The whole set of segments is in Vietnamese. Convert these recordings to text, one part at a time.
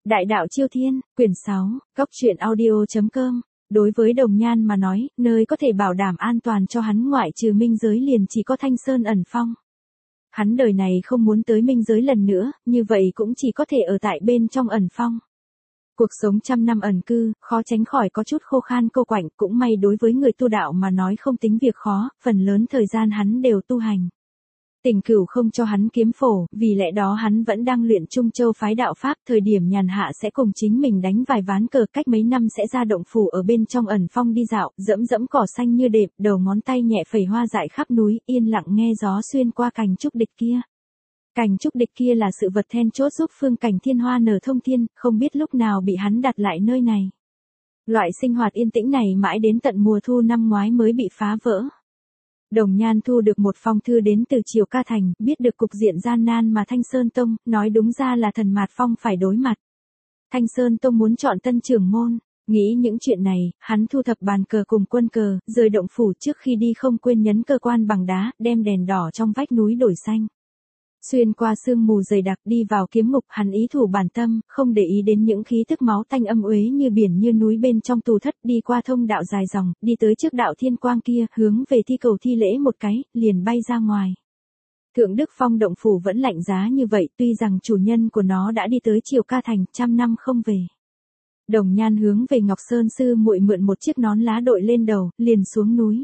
Đại đạo Chiêu Thiên, quyển 6, góc truyện audio.com. Đối với Đồng Nhan mà nói, nơi có thể bảo đảm an toàn cho hắn ngoại trừ minh giới liền chỉ có Thanh Sơn ẩn phong. Hắn đời này không muốn tới minh giới lần nữa, như vậy cũng chỉ có thể ở tại bên trong ẩn phong. Cuộc sống trăm năm ẩn cư, khó tránh khỏi có chút khô khan cô quạnh, cũng may đối với người tu đạo mà nói không tính việc khó, phần lớn thời gian hắn đều tu hành. Tình cửu không cho hắn kiếm phổ, vì lẽ đó hắn vẫn đang luyện Trung Châu phái đạo Pháp, thời điểm nhàn hạ sẽ cùng chính mình đánh vài ván cờ, cách mấy năm sẽ ra động phủ ở bên trong ẩn phong đi dạo, dẫm dẫm cỏ xanh như đệm, đầu ngón tay nhẹ phẩy hoa dại khắp núi, yên lặng nghe gió xuyên qua cành trúc địch kia. Cành trúc địch kia là sự vật then chốt giúp phương cảnh thiên hoa nở thông thiên, không biết lúc nào bị hắn đặt lại nơi này. Loại sinh hoạt yên tĩnh này mãi đến tận mùa thu năm ngoái mới bị phá vỡ. Đồng Nhan thu được một phong thư đến từ Triều Ca Thành, biết được cục diện gian nan mà Thanh Sơn Tông, nói đúng ra là Thần Mạt Phong phải đối mặt. Thanh Sơn Tông muốn chọn tân trưởng môn, nghĩ những chuyện này, hắn thu thập bàn cờ cùng quân cờ, rời động phủ trước khi đi không quên nhấn cơ quan bằng đá, đem đèn đỏ trong vách núi đổi xanh. Xuyên qua sương mù dày đặc đi vào kiếm ngục, hắn ý thủ bản tâm, không để ý đến những khí tức máu tanh âm uế như biển như núi bên trong tù thất, đi qua thông đạo dài dòng, đi tới trước đạo thiên quang kia, hướng về thi cầu thi lễ một cái, liền bay ra ngoài. Thượng Đức Phong động phủ vẫn lạnh giá như vậy, tuy rằng chủ nhân của nó đã đi tới Triều Ca Thành, trăm năm không về. Đồng Nhan hướng về Ngọc Sơn sư muội mượn một chiếc nón lá đội lên đầu, liền xuống núi.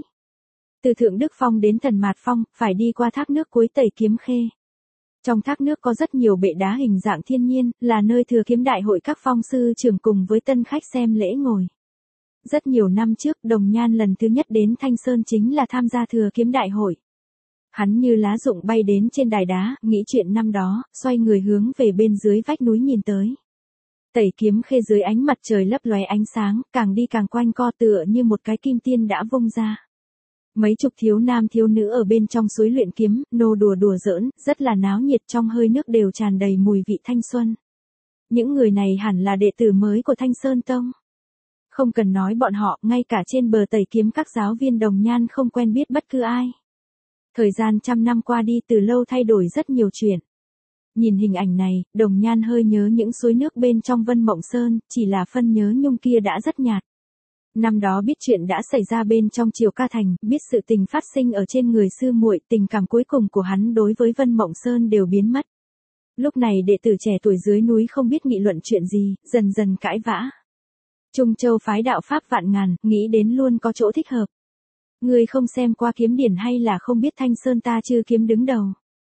Từ Thượng Đức Phong đến Thần Mạt Phong, phải đi qua thác nước cuối Tẩy Kiếm Khê. Trong thác nước có rất nhiều bệ đá hình dạng thiên nhiên, là nơi thừa kiếm đại hội các phong sư trưởng cùng với tân khách xem lễ ngồi. Rất nhiều năm trước, Đồng Nhan lần thứ nhất đến Thanh Sơn chính là tham gia thừa kiếm đại hội. Hắn như lá rụng bay đến trên đài đá, nghĩ chuyện năm đó, xoay người hướng về bên dưới vách núi nhìn tới. Tẩy Kiếm Khê dưới ánh mặt trời lấp lóe ánh sáng, càng đi càng quanh co tựa như một cái kim tiên đã vung ra. Mấy chục thiếu nam thiếu nữ ở bên trong suối luyện kiếm, nô đùa đùa giỡn, rất là náo nhiệt, trong hơi nước đều tràn đầy mùi vị thanh xuân. Những người này hẳn là đệ tử mới của Thanh Sơn Tông. Không cần nói bọn họ, ngay cả trên bờ Tẩy Kiếm các giáo viên Đồng Nhan không quen biết bất cứ ai. Thời gian trăm năm qua đi từ lâu thay đổi rất nhiều chuyện. Nhìn hình ảnh này, Đồng Nhan hơi nhớ những suối nước bên trong Vân Mộng Sơn, chỉ là phân nhớ nhung kia đã rất nhạt. Năm đó biết chuyện đã xảy ra bên trong Triều Ca Thành, biết sự tình phát sinh ở trên người sư muội, tình cảm cuối cùng của hắn đối với Vân Mộng Sơn đều biến mất. Lúc này đệ tử trẻ tuổi dưới núi không biết nghị luận chuyện gì, dần dần cãi vã. Trung Châu phái đạo Pháp vạn ngàn, nghĩ đến luôn có chỗ thích hợp. Người không xem qua kiếm điển hay là không biết Thanh Sơn ta chư kiếm đứng đầu.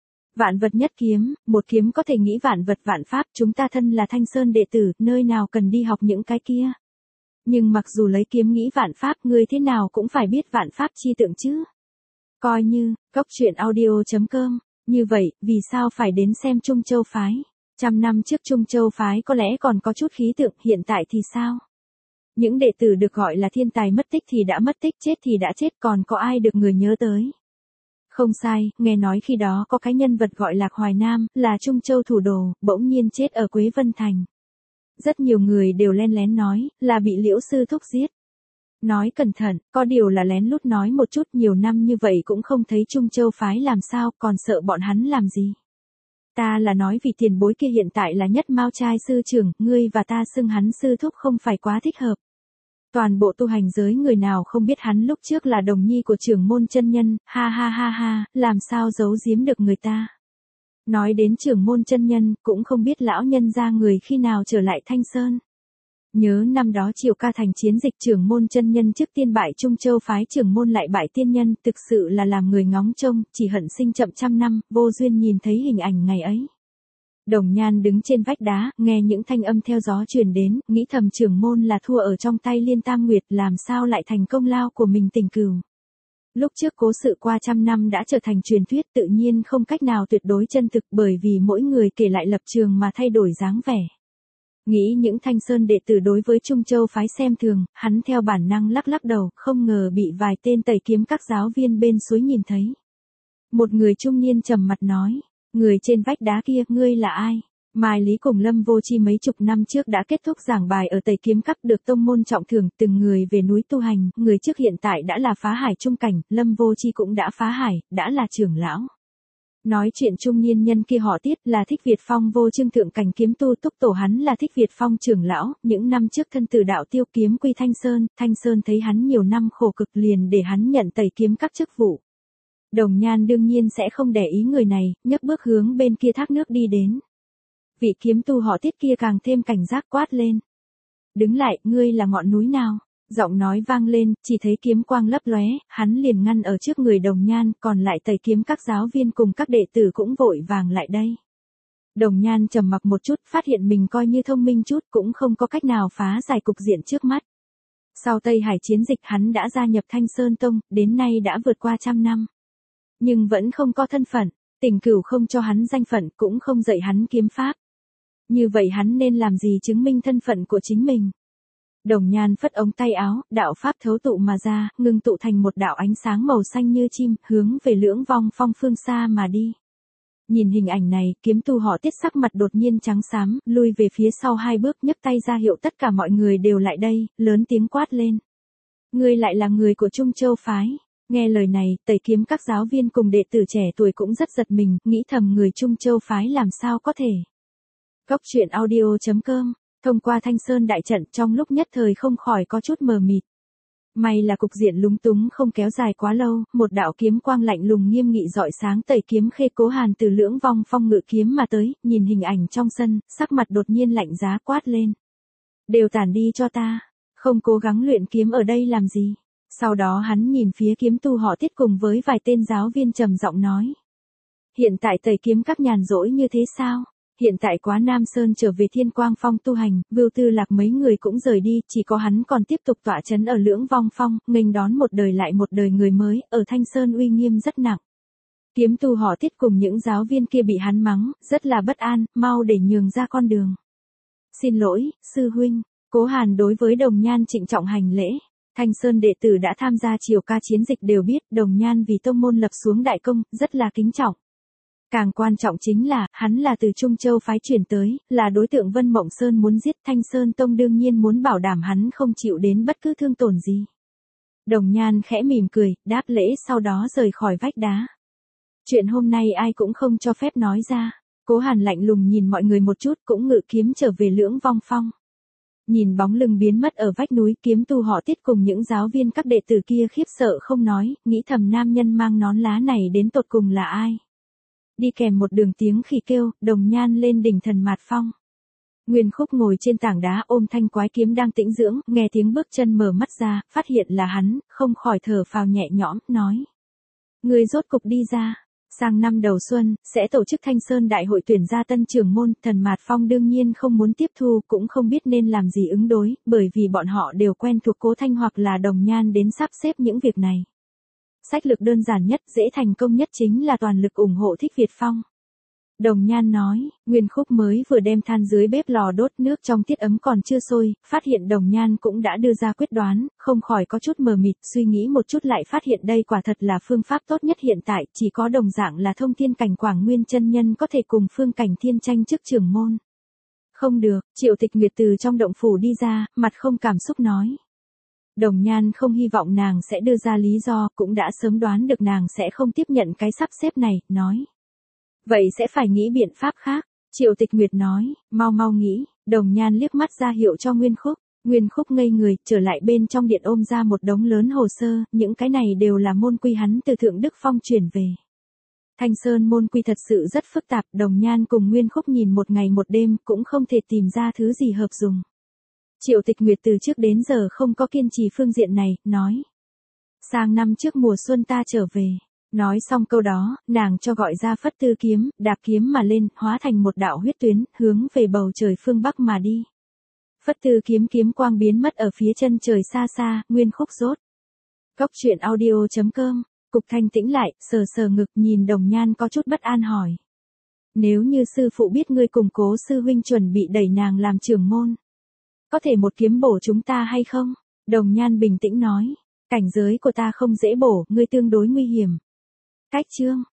Vạn vật nhất kiếm, một kiếm có thể nghĩ vạn vật vạn pháp, chúng ta thân là Thanh Sơn đệ tử, nơi nào cần đi học những cái kia. Nhưng mặc dù lấy kiếm nghĩ vạn pháp, người thế nào cũng phải biết vạn pháp chi tượng chứ. Coi như, góc truyện audio.com, như vậy, vì sao phải đến xem Trung Châu phái? Trăm năm trước Trung Châu phái có lẽ còn có chút khí tượng, hiện tại thì sao? Những đệ tử được gọi là thiên tài mất tích thì đã mất tích, chết thì đã chết, còn có ai được người nhớ tới? Không sai, nghe nói khi đó có cái nhân vật gọi Lạc Hoài Nam, là Trung Châu thủ đồ, bỗng nhiên chết ở Quế Vân Thành. Rất nhiều người đều len lén nói, là bị Liễu sư thúc giết. Nói cẩn thận, có điều là lén lút nói một chút, nhiều năm như vậy cũng không thấy Trung Châu phái làm sao, còn sợ bọn hắn làm gì. Ta là nói vì tiền bối kia hiện tại là Nhất Mao trai sư trưởng, ngươi và ta xưng hắn sư thúc không phải quá thích hợp. Toàn bộ tu hành giới người nào không biết hắn lúc trước là đồng nhi của trưởng môn chân nhân, ha ha ha ha, làm sao giấu giếm được người ta. Nói đến trưởng môn chân nhân, cũng không biết lão nhân gia người khi nào trở lại Thanh Sơn. Nhớ năm đó Triều Ca Thành chiến dịch trưởng môn chân nhân trước tiên bại Trung Châu phái trưởng môn lại bại tiên nhân, thực sự là làm người ngóng trông, chỉ hận sinh chậm trăm năm, vô duyên nhìn thấy hình ảnh ngày ấy. Đồng Nhan đứng trên vách đá, nghe những thanh âm theo gió truyền đến, nghĩ thầm trưởng môn là thua ở trong tay Liên Tam Nguyệt, làm sao lại thành công lao của mình Tình Cửu. Lúc trước cố sự qua trăm năm đã trở thành truyền thuyết, tự nhiên không cách nào tuyệt đối chân thực, bởi vì mỗi người kể lại lập trường mà thay đổi dáng vẻ. Nghĩ những Thanh Sơn đệ tử đối với Trung Châu phái xem thường, hắn theo bản năng lắc lắc đầu, không ngờ bị vài tên Tẩy Kiếm các giáo viên bên suối nhìn thấy. Một người trung niên trầm mặt nói, người trên vách đá kia, ngươi là ai? Mai Lý cùng Lâm Vô Chi mấy chục năm trước đã kết thúc giảng bài ở Tẩy Kiếm các, được tông môn trọng thưởng, từng người về núi tu hành, người trước hiện tại đã là phá hải trung cảnh, Lâm Vô Chi cũng đã phá hải, đã là trưởng lão. Nói chuyện trung niên nhân kia họ Tiết là Thích Việt Phong vô chương thượng cảnh kiếm tu, túc tổ hắn là Thích Việt Phong trưởng lão, những năm trước thân tử đạo tiêu kiếm quy Thanh Sơn thấy hắn nhiều năm khổ cực liền để hắn nhận tẩy kiếm các chức vụ. Đồng Nhan đương nhiên sẽ không để ý người này, nhấc bước hướng bên kia thác nước đi đến. Vị kiếm tu họ Tiết kia càng thêm cảnh giác quát lên. Đứng lại, ngươi là ngọn núi nào? Giọng nói vang lên, chỉ thấy kiếm quang lấp lóe, hắn liền ngăn ở trước người Đồng Nhan, còn lại tẩy kiếm các giáo viên cùng các đệ tử cũng vội vàng lại đây. Đồng Nhan trầm mặc một chút, phát hiện mình coi như thông minh chút cũng không có cách nào phá giải cục diện trước mắt. Sau Tây Hải chiến dịch hắn đã gia nhập Thanh Sơn Tông, đến nay đã vượt qua 100 năm. Nhưng vẫn không có thân phận, Tỉnh Cửu không cho hắn danh phận cũng không dạy hắn kiếm pháp. Như vậy hắn nên làm gì chứng minh thân phận của chính mình? Đồng Nhan phất ống tay áo, đạo pháp thấu tụ mà ra, ngưng tụ thành một đạo ánh sáng màu xanh như chim, hướng về Lưỡng Vong Phong phương xa mà đi. Nhìn hình ảnh này, kiếm tu họ Tiết sắc mặt đột nhiên trắng xám, lui về phía sau 2 bước, nhấc tay ra hiệu tất cả mọi người đều lại đây, lớn tiếng quát lên. Ngươi lại là người của Trung Châu phái. Nghe lời này, tẩy kiếm các giáo viên cùng đệ tử trẻ tuổi cũng rất giật mình, nghĩ thầm người Trung Châu phái làm sao có thể. Góc truyện audio.com, thông qua Thanh Sơn đại trận trong lúc nhất thời không khỏi có chút mờ mịt. May là cục diện lúng túng không kéo dài quá lâu, một đạo kiếm quang lạnh lùng nghiêm nghị rọi sáng tẩy kiếm Khê Cố Hàn từ Lưỡng Vong Phong ngự kiếm mà tới, nhìn hình ảnh trong sân, sắc mặt đột nhiên lạnh giá quát lên. Đều tản đi cho ta, không cố gắng luyện kiếm ở đây làm gì. Sau đó hắn nhìn phía kiếm tu họ Tiết cùng với vài tên giáo viên trầm giọng nói. Hiện tại tẩy kiếm các nhàn rỗi như thế sao? Hiện tại Quá Nam Sơn trở về Thiên Quang Phong tu hành, Vưu Tư Lạc mấy người cũng rời đi, chỉ có hắn còn tiếp tục tọa trấn ở Lưỡng Vong Phong, nghênh đón một đời lại một đời người mới, ở Thanh Sơn uy nghiêm rất nặng. Kiếm tu họ Tiết cùng những giáo viên kia bị hắn mắng, rất là bất an, mau để nhường ra con đường. Xin lỗi, sư huynh. Cố Hàn đối với Đồng Nhan trịnh trọng hành lễ. Thanh Sơn đệ tử đã tham gia triều ca chiến dịch đều biết Đồng Nhan vì tông môn lập xuống đại công, rất là kính trọng. Càng quan trọng chính là, hắn là từ Trung Châu phái chuyển tới, là đối tượng Vân Mộng Sơn muốn giết. Thanh Sơn Tông đương nhiên muốn bảo đảm hắn không chịu đến bất cứ thương tổn gì. Đồng Nhan khẽ mỉm cười, đáp lễ sau đó rời khỏi vách đá. Chuyện hôm nay ai cũng không cho phép nói ra. Cố Hàn lạnh lùng nhìn mọi người một chút cũng ngự kiếm trở về Lưỡng Vong Phong. Nhìn bóng lưng biến mất ở vách núi, kiếm tu họ Tiết cùng những giáo viên các đệ tử kia khiếp sợ không nói, nghĩ thầm nam nhân mang nón lá này đến tột cùng là ai. Đi kèm một đường tiếng khỉ kêu, Đồng Nhan lên đỉnh Thần Mạt Phong. Nguyên Khúc ngồi trên tảng đá ôm thanh quái kiếm đang tĩnh dưỡng, nghe tiếng bước chân mở mắt ra, phát hiện là hắn, không khỏi thở phào nhẹ nhõm, nói. Người rốt cục đi ra. Sang năm đầu xuân, sẽ tổ chức Thanh Sơn Đại hội tuyển ra tân trưởng môn, Thần Mạt Phong đương nhiên không muốn tiếp thu, cũng không biết nên làm gì ứng đối, bởi vì bọn họ đều quen thuộc Cố Thanh hoặc là Đồng Nhan đến sắp xếp những việc này. Sách lược đơn giản nhất, dễ thành công nhất chính là toàn lực ủng hộ Thích Việt Phong. Đồng Nhan nói, Nguyên Khúc mới vừa đem than dưới bếp lò đốt, nước trong tiết ấm còn chưa sôi, phát hiện Đồng Nhan cũng đã đưa ra quyết đoán, không khỏi có chút mờ mịt, suy nghĩ một chút lại phát hiện đây quả thật là phương pháp tốt nhất hiện tại, chỉ có đồng dạng là Thông Thiên Cảnh Quảng Nguyên chân nhân có thể cùng Phương Cảnh Thiên tranh chức trưởng môn. Không được, Triệu Tịch Nguyệt từ trong động phủ đi ra, mặt không cảm xúc nói. Đồng Nhan không hy vọng nàng sẽ đưa ra lý do, cũng đã sớm đoán được nàng sẽ không tiếp nhận cái sắp xếp này, nói. Vậy sẽ phải nghĩ biện pháp khác. Triệu Tịch Nguyệt nói, mau nghĩ. Đồng Nhan liếc mắt ra hiệu cho Nguyên Khúc. Nguyên Khúc ngây người, trở lại bên trong điện ôm ra một đống lớn hồ sơ, những cái này đều là môn quy hắn từ Thượng Đức Phong chuyển về. Thanh Sơn môn quy thật sự rất phức tạp, Đồng Nhan cùng Nguyên Khúc nhìn một ngày một đêm, cũng không thể tìm ra thứ gì hợp dùng. Triệu Tịch Nguyệt từ trước đến giờ không có kiên trì phương diện này, nói. Sang năm trước mùa xuân ta trở về. Nói xong câu đó, nàng cho gọi ra Phất Tư kiếm, đạp kiếm mà lên, hóa thành một đạo huyết tuyến, hướng về bầu trời phương Bắc mà đi. Phất Tư kiếm kiếm quang biến mất ở phía chân trời xa xa, Nguyên Khúc rốt. Góc truyện audio.com, Cục Thanh tĩnh lại, sờ ngực nhìn Đồng Nhan có chút bất an hỏi. Nếu như sư phụ biết ngươi cùng Cố sư huynh chuẩn bị đẩy nàng làm trưởng môn, có thể một kiếm bổ chúng ta hay không? Đồng Nhan bình tĩnh nói, cảnh giới của ta không dễ bổ, ngươi tương đối nguy hiểm. Cách chương.